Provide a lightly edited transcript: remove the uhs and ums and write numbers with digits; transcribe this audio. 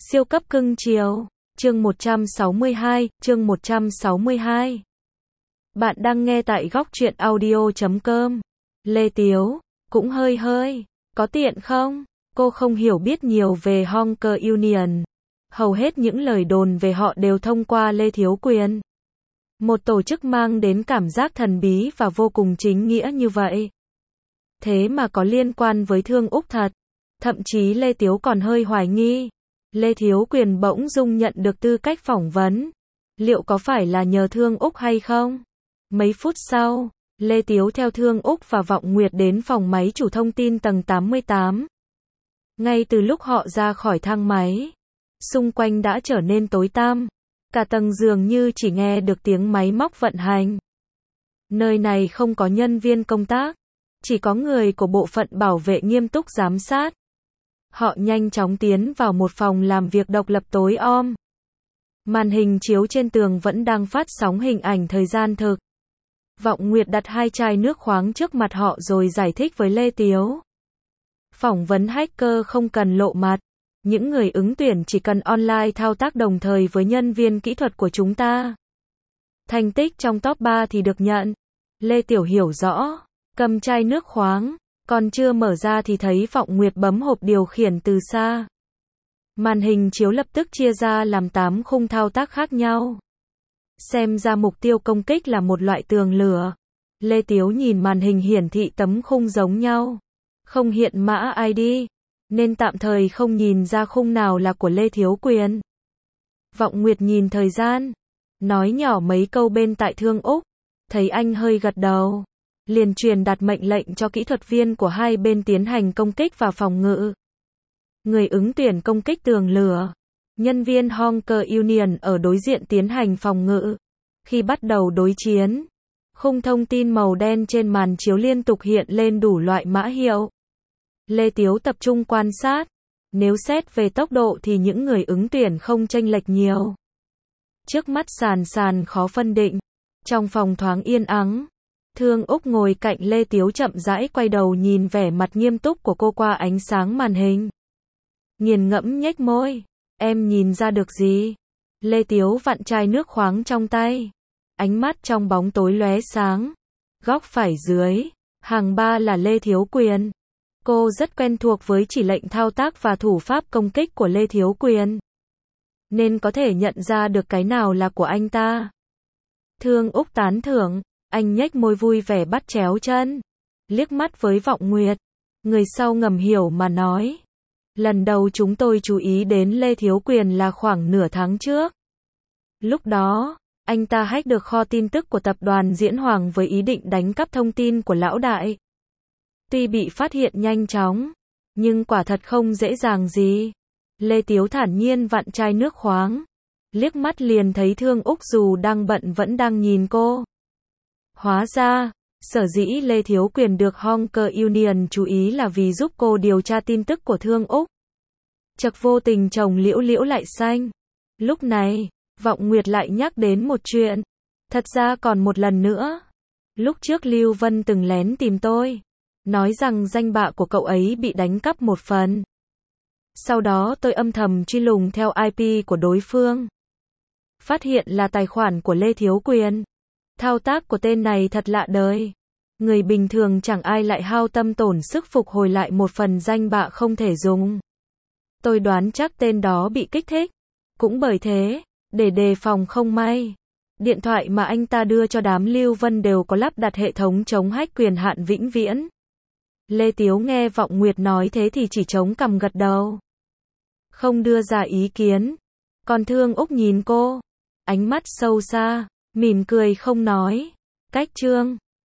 Siêu cấp cưng chiều. Chương 162, chương 162. Bạn đang nghe tại góc truyện audio.com. Lê Tiếu, cũng hơi, có tiện không? Cô không hiểu biết nhiều về Honker Union. Hầu hết những lời đồn về họ đều thông qua Lê Thiếu Quyền. Một tổ chức mang đến cảm giác thần bí và vô cùng chính nghĩa như vậy. Thế mà có liên quan với Thương Úc thật. Thậm chí Lê Tiếu còn hơi hoài nghi. Lê Thiếu Quyền bỗng dưng nhận được tư cách phỏng vấn. Liệu có phải là nhờ Thương Úc hay không? Mấy phút sau, Lê Tiếu theo Thương Úc và Vọng Nguyệt đến phòng máy chủ thông tin tầng 88. Ngay từ lúc họ ra khỏi thang máy, xung quanh đã trở nên tối tăm. Cả tầng dường như chỉ nghe được tiếng máy móc vận hành. Nơi này không có nhân viên công tác, chỉ có người của bộ phận bảo vệ nghiêm túc giám sát. Họ nhanh chóng tiến vào một phòng làm việc độc lập tối om. Màn hình chiếu trên tường vẫn đang phát sóng hình ảnh thời gian thực. Vọng Nguyệt đặt 2 chai nước khoáng trước mặt họ rồi giải thích với Lê Tiếu. Phỏng vấn hacker không cần lộ mặt. Những người ứng tuyển chỉ cần online thao tác đồng thời với nhân viên kỹ thuật của chúng ta. Thành tích trong top 3 thì được nhận. Lê Tiểu hiểu rõ, cầm chai nước khoáng, còn chưa mở ra thì thấy Vọng Nguyệt bấm hộp điều khiển từ xa. Màn hình chiếu lập tức chia ra làm 8 khung thao tác khác nhau. Xem ra mục tiêu công kích là một loại tường lửa. Lê Tiếu nhìn màn hình hiển thị tấm khung giống nhau. Không hiện mã ID, nên tạm thời không nhìn ra khung nào là của Lê Thiếu Quyền. Vọng Nguyệt nhìn thời gian, nói nhỏ mấy câu bên tại Thương Úc, thấy anh hơi gật đầu, liền truyền đạt mệnh lệnh cho kỹ thuật viên của hai bên tiến hành công kích vào phòng ngự. Người ứng tuyển công kích tường lửa, nhân viên Honker Union ở đối diện tiến hành phòng ngự. Khi bắt đầu đối chiến, khung thông tin màu đen trên màn chiếu liên tục hiện lên đủ loại mã hiệu. Lê Tiếu tập trung quan sát. Nếu xét về tốc độ thì những người ứng tuyển không chênh lệch nhiều. Trước mắt sàn khó phân định. Trong phòng thoáng yên ắng, Thương Úc ngồi cạnh Lê Tiếu chậm rãi quay đầu nhìn vẻ mặt nghiêm túc của cô qua ánh sáng màn hình. Nghiền ngẫm nhếch môi. Em nhìn ra được gì? Lê Tiếu vặn chai nước khoáng trong tay. Ánh mắt trong bóng tối lóe sáng. Góc phải dưới, hàng 3 là Lê Thiếu Quyền. Cô rất quen thuộc với chỉ lệnh thao tác và thủ pháp công kích của Lê Thiếu Quyền, nên có thể nhận ra được cái nào là của anh ta. Thương Úc tán thưởng, anh nhếch môi vui vẻ bắt chéo chân. Liếc mắt với Vọng Nguyệt, người sau ngầm hiểu mà nói. Lần đầu chúng tôi chú ý đến Lê Thiếu Quyền là khoảng nửa tháng trước. Lúc đó, anh ta hack được kho tin tức của tập đoàn Diễn Hoàng với ý định đánh cắp thông tin của lão đại. Tuy bị phát hiện nhanh chóng, nhưng quả thật không dễ dàng gì. Lê Tiếu thản nhiên vặn chai nước khoáng. Liếc mắt liền thấy Thương Úc dù đang bận vẫn đang nhìn cô. Hóa ra, sở dĩ Lê Thiếu Quyền được Honker Union chú ý là vì giúp cô điều tra tin tức của Thương Úc. Chợt vô tình trồng liễu liễu lại xanh. Lúc này, Vọng Nguyệt lại nhắc đến một chuyện. Thật ra còn một lần nữa. Lúc trước Lưu Vân từng lén tìm tôi, nói rằng danh bạ của cậu ấy bị đánh cắp một phần. Sau đó tôi âm thầm truy lùng theo IP của đối phương. Phát hiện là tài khoản của Lê Thiếu Quyền. Thao tác của tên này thật lạ đời. Người bình thường chẳng ai lại hao tâm tổn sức phục hồi lại một phần danh bạ không thể dùng. Tôi đoán chắc tên đó bị kích thích. Cũng bởi thế, để đề phòng không may, điện thoại mà anh ta đưa cho đám Lưu Vân đều có lắp đặt hệ thống chống hack quyền hạn vĩnh viễn. Lê Tiếu nghe Vọng Nguyệt nói thế thì chỉ chống cằm gật đầu, không đưa ra ý kiến. Còn Thương Úc nhìn cô, ánh mắt sâu xa, mỉm cười không nói. Cách chương